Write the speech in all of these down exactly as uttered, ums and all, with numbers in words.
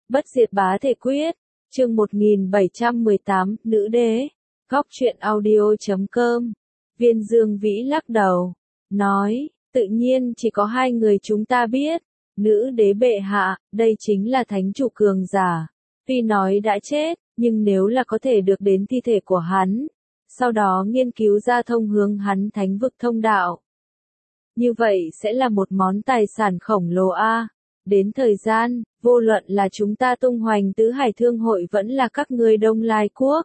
Bất diệt bá thể quyết, chương một nghìn bảy trăm mười tám, nữ đế, góc truyện audio chấm com. Viên Dương Vĩ lắc đầu, nói, tự nhiên chỉ có hai người chúng ta biết, nữ đế bệ hạ, đây chính là thánh chủ cường giả. Tuy nói đã chết, nhưng nếu là có thể được đến thi thể của hắn, sau đó nghiên cứu ra thông hướng hắn thánh vực thông đạo. Như vậy sẽ là một món tài sản khổng lồ a. Đến thời gian, vô luận là chúng ta tung hoành tứ hải thương hội vẫn là các ngươi Đông Lai Quốc,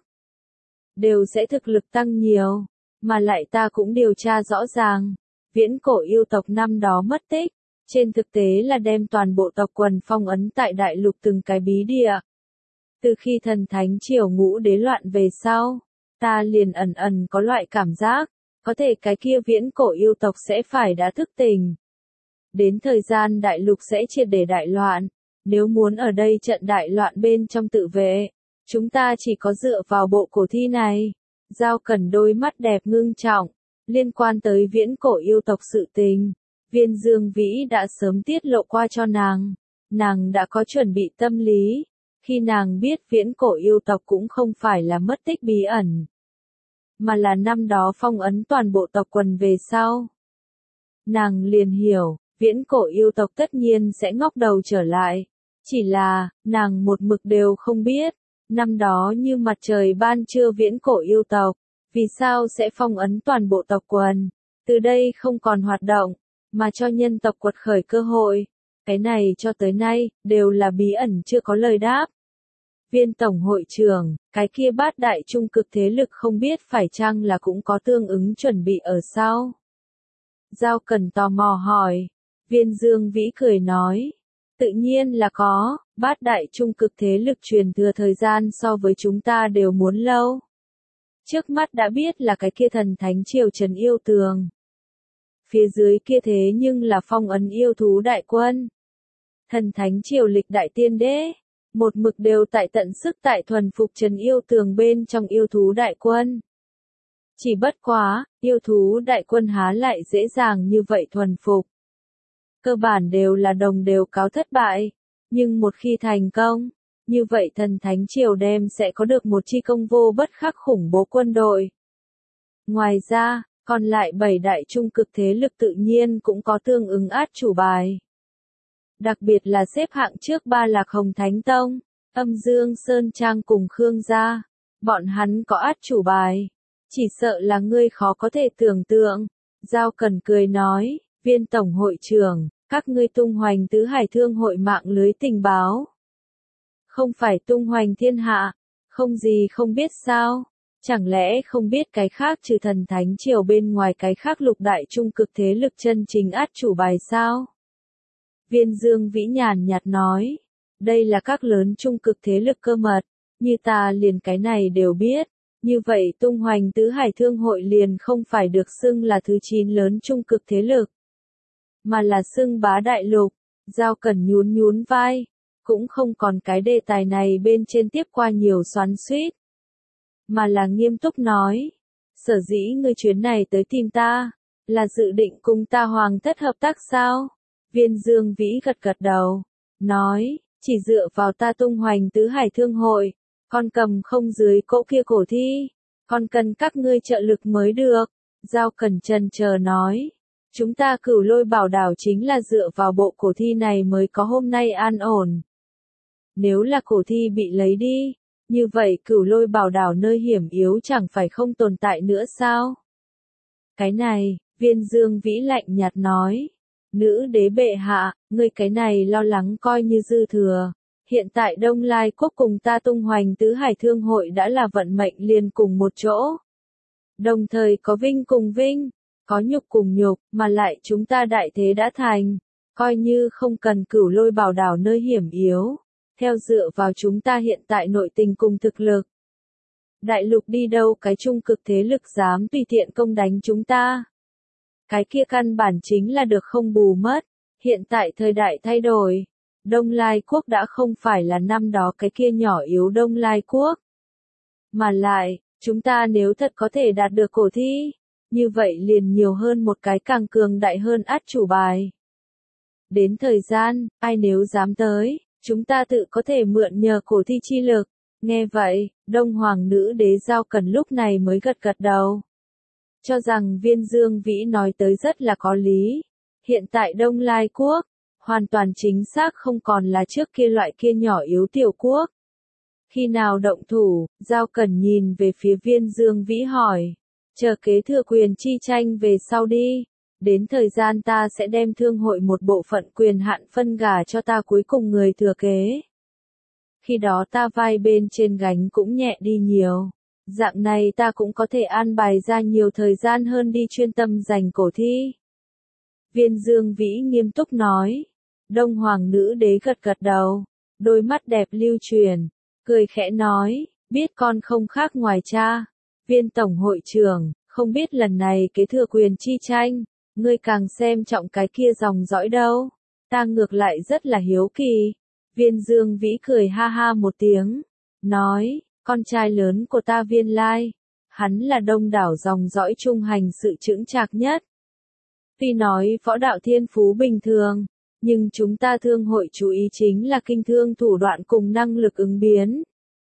đều sẽ thực lực tăng nhiều, mà lại ta cũng điều tra rõ ràng, viễn cổ yêu tộc năm đó mất tích, trên thực tế là đem toàn bộ tộc quần phong ấn tại đại lục từng cái bí địa. Từ khi thần thánh triều ngũ đế loạn về sau, ta liền ẩn ẩn có loại cảm giác, có thể cái kia viễn cổ yêu tộc sẽ phải đã thức tỉnh. Đến thời gian đại lục sẽ triệt để đại loạn, nếu muốn ở đây trận đại loạn bên trong tự vệ, chúng ta chỉ có dựa vào bộ cổ thi này. Giao Cẩn đôi mắt đẹp ngưng trọng, liên quan tới viễn cổ yêu tộc sự tình, Viên Dương Vĩ đã sớm tiết lộ qua cho nàng, nàng đã có chuẩn bị tâm lý, khi nàng biết viễn cổ yêu tộc cũng không phải là mất tích bí ẩn, mà là năm đó phong ấn toàn bộ tộc quần về sau. Nàng liền hiểu, viễn cổ yêu tộc tất nhiên sẽ ngóc đầu trở lại, chỉ là, nàng một mực đều không biết, năm đó như mặt trời ban trưa viễn cổ yêu tộc, vì sao sẽ phong ấn toàn bộ tộc quần, từ đây không còn hoạt động, mà cho nhân tộc quật khởi cơ hội. Cái này cho tới nay, đều là bí ẩn chưa có lời đáp. Viên tổng hội trưởng, cái kia bát đại trung cực thế lực không biết phải chăng là cũng có tương ứng chuẩn bị ở sau. Giao Cẩn tò mò hỏi. Viên Dương Vĩ cười nói, tự nhiên là có, bát đại trung cực thế lực truyền thừa thời gian so với chúng ta đều muốn lâu. Trước mắt đã biết là cái kia thần thánh triều trấn yêu tường. Phía dưới kia thế nhưng là phong ấn yêu thú đại quân. Thần thánh triều lịch đại tiên đế, một mực đều tại tận sức tại thuần phục trấn yêu tường bên trong yêu thú đại quân. Chỉ bất quá, yêu thú đại quân há lại dễ dàng như vậy thuần phục. Cơ bản đều là đồng đều cáo thất bại, nhưng một khi thành công, như vậy thần thánh triều đem sẽ có được một chi công vô bất khắc khủng bố quân đội. Ngoài ra, còn lại bảy đại trung cực thế lực tự nhiên cũng có tương ứng át chủ bài. Đặc biệt là xếp hạng trước ba Lạc Hồng Thánh Tông, Âm Dương Sơn Trang cùng Khương gia, bọn hắn có át chủ bài, chỉ sợ là ngươi khó có thể tưởng tượng. Giao Cẩn cười nói, Viên tổng hội trưởng, các ngươi tung hoành tứ hải thương hội mạng lưới tình báo. Không phải tung hoành thiên hạ, không gì không biết sao, chẳng lẽ không biết cái khác trừ thần thánh triều bên ngoài cái khác lục đại trung cực thế lực chân chính át chủ bài sao? Viên Dương Vĩ nhàn nhạt nói, đây là các lớn trung cực thế lực cơ mật, như ta liền cái này đều biết, như vậy tung hoành tứ hải thương hội liền không phải được xưng là thứ chín lớn trung cực thế lực, mà là xưng bá đại lục. Giao Cẩn nhún nhún vai, cũng không còn cái đề tài này bên trên tiếp qua nhiều xoắn xuýt, mà là nghiêm túc nói, sở dĩ ngươi chuyến này tới tìm ta, là dự định cùng ta hoàng thất hợp tác sao? Viên Dương Vĩ gật gật đầu, nói, chỉ dựa vào ta tung hoành tứ hải thương hội, con cầm không dưới cỗ kia cổ thi, còn cần các ngươi trợ lực mới được. Giao Cẩn chần chờ nói, chúng ta Cửu Lôi Bảo Đảo chính là dựa vào bộ cổ thi này mới có hôm nay an ổn. Nếu là cổ thi bị lấy đi, như vậy Cửu Lôi Bảo Đảo nơi hiểm yếu chẳng phải không tồn tại nữa sao? Cái này, Viên Dương Vĩ lạnh nhạt nói, nữ đế bệ hạ, ngươi cái này lo lắng coi như dư thừa. Hiện tại Đông Lai Quốc cùng ta tung hoành tứ hải thương hội đã là vận mệnh liền cùng một chỗ. Đồng thời có vinh cùng vinh, có nhục cùng nhục, mà lại chúng ta đại thế đã thành, coi như không cần Cửu Lôi Bảo Đảo nơi hiểm yếu, theo dựa vào chúng ta hiện tại nội tình cùng thực lực. Đại lục đi đâu cái trung cực thế lực dám tùy tiện công đánh chúng ta. Cái kia căn bản chính là được không bù mất, hiện tại thời đại thay đổi, Đông Lai Quốc đã không phải là năm đó cái kia nhỏ yếu Đông Lai Quốc. Mà lại, chúng ta nếu thật có thể đạt được cổ thi, như vậy liền nhiều hơn một cái càng cường đại hơn át chủ bài. Đến thời gian, ai nếu dám tới, chúng ta tự có thể mượn nhờ cổ thi chi lực. Nghe vậy, Đông Hoàng nữ đế Giao Cần lúc này mới gật gật đầu. Cho rằng Viên Dương Vĩ nói tới rất là có lý. Hiện tại Đông Lai quốc, hoàn toàn chính xác không còn là trước kia loại kia nhỏ yếu tiểu quốc. Khi nào động thủ, Giao Cần nhìn về phía Viên Dương Vĩ hỏi. Chờ kế thừa quyền chi tranh về sau đi. Đến thời gian ta sẽ đem thương hội một bộ phận quyền hạn phân gả cho ta cuối cùng người thừa kế. Khi đó ta vai bên trên gánh cũng nhẹ đi nhiều. Dạng này ta cũng có thể an bài ra nhiều thời gian hơn đi chuyên tâm giành cổ thi. Viên Dương Vĩ nghiêm túc nói. Đông Hoàng nữ đế gật gật đầu. Đôi mắt đẹp lưu truyền. Cười khẽ nói. Biết con không khác ngoài cha. Viên tổng hội trưởng. Không biết lần này kế thừa quyền chi tranh. Ngươi càng xem trọng cái kia dòng dõi đâu. Ta ngược lại rất là hiếu kỳ. Viên Dương Vĩ cười ha ha một tiếng. Nói. Con trai lớn của ta Viên Lai. Hắn là đông đảo dòng dõi trung hành sự chững chạc nhất. Tuy nói võ đạo thiên phú bình thường. Nhưng chúng ta thương hội chú ý chính là kinh thương thủ đoạn cùng năng lực ứng biến.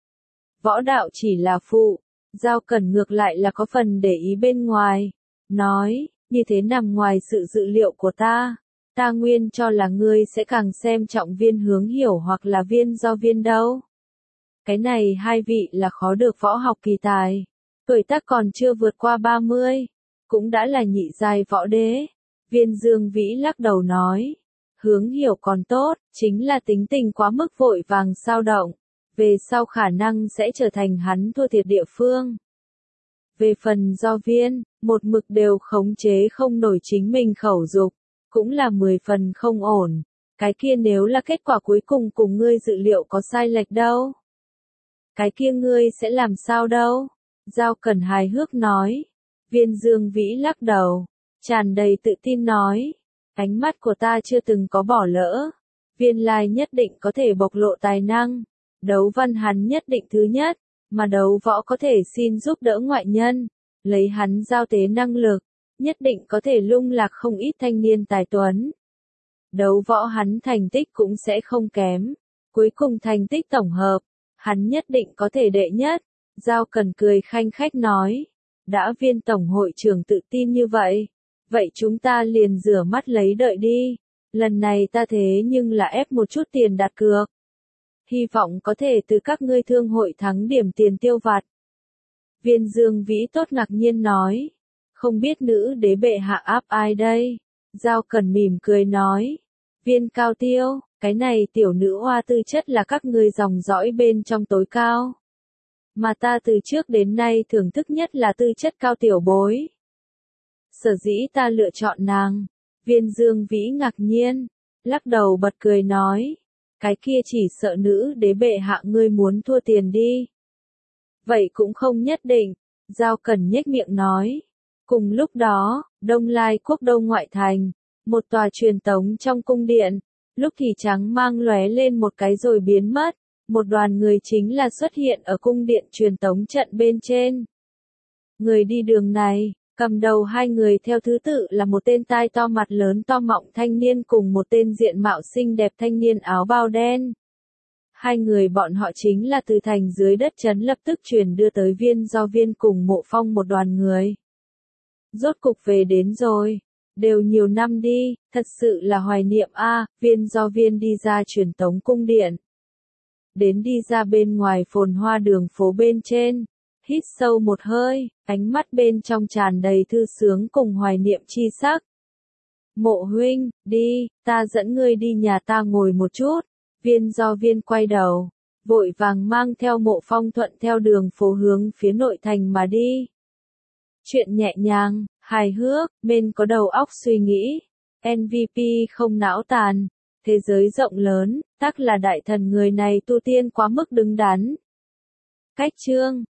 Võ đạo chỉ là phụ. Giao Cần ngược lại là có phần để ý bên ngoài. Nói. Như thế nằm ngoài sự dự liệu của ta. Ta nguyên cho là ngươi sẽ càng xem trọng Viên Hướng Hiểu hoặc là Viên Do Viên đâu. Cái này hai vị là khó được võ học kỳ tài. Tuổi tác còn chưa vượt qua ba mươi. Cũng đã là nhị giai võ đế. Viên Dương Vĩ lắc đầu nói. Hướng Hiểu còn tốt, chính là tính tình quá mức vội vàng xao động. Về sau khả năng sẽ trở thành hắn thua thiệt địa phương. Về phần Do Viên, một mực đều khống chế không nổi chính mình khẩu dục, cũng là mười phần không ổn. Cái kia nếu là kết quả cuối cùng cùng ngươi dự liệu có sai lệch đâu. Cái kia ngươi sẽ làm sao đâu? Giao Cần hài hước nói. Viên Dương Vĩ lắc đầu, tràn đầy tự tin nói. Ánh mắt của ta chưa từng có bỏ lỡ. Viên Lai nhất định có thể bộc lộ tài năng. Đấu văn hắn nhất định thứ nhất. Mà đấu võ có thể xin giúp đỡ ngoại nhân. Lấy hắn giao tế năng lực. Nhất định có thể lung lạc không ít thanh niên tài tuấn. Đấu võ hắn thành tích cũng sẽ không kém. Cuối cùng thành tích tổng hợp. Hắn nhất định có thể đệ nhất. Giao Cần cười khanh khách nói. Đã Viên tổng hội trưởng tự tin như vậy. Vậy chúng ta liền rửa mắt lấy đợi đi. Lần này ta thế nhưng là ép một chút tiền đặt cược. Hy vọng có thể từ các ngươi thương hội thắng điểm tiền tiêu vặt. Viên Dương Vĩ tốt ngạc nhiên nói. Không biết nữ đế bệ hạ áp ai đây? Giao Cần mỉm cười nói. Viên Cao Tiêu, cái này tiểu nữ hoa tư chất là các ngươi dòng dõi bên trong tối cao. Mà ta từ trước đến nay thưởng thức nhất là tư chất cao tiểu bối. Sở dĩ ta lựa chọn nàng. Viên Dương Vĩ ngạc nhiên, lắc đầu bật cười nói. Cái kia chỉ sợ nữ đế bệ hạ ngươi muốn thua tiền đi. Vậy cũng không nhất định, Giao Cần nhếch miệng nói. Cùng lúc đó, Đông Lai quốc Đông ngoại thành, một tòa truyền tống trong cung điện, lúc thì trắng mang lóe lên một cái rồi biến mất, một đoàn người chính là xuất hiện ở cung điện truyền tống trận bên trên. Người đi đường này, cầm đầu hai người theo thứ tự là một tên tai to mặt lớn to mọng thanh niên cùng một tên diện mạo xinh đẹp thanh niên áo bào đen. Hai người bọn họ chính là từ thành dưới đất trấn lập tức truyền đưa tới Viên Do Viên cùng Mộ Phong một đoàn người. Rốt cục về đến rồi, đều nhiều năm đi, thật sự là hoài niệm a. Viên Do Viên đi ra truyền tống cung điện. Đến đi ra bên ngoài phồn hoa đường phố bên trên, hít sâu một hơi, ánh mắt bên trong tràn đầy thư sướng cùng hoài niệm chi sắc. Mộ huynh, đi, ta dẫn ngươi đi nhà ta ngồi một chút. Viên Do Viên quay đầu, vội vàng mang theo Mộ Phong thuận theo đường phố hướng phía nội thành mà đi. Chuyện nhẹ nhàng, hài hước, men có đầu óc suy nghĩ. en vê pê không não tàn. Thế giới rộng lớn, tắc là đại thần người này tu tiên quá mức đứng đắn. Cách chương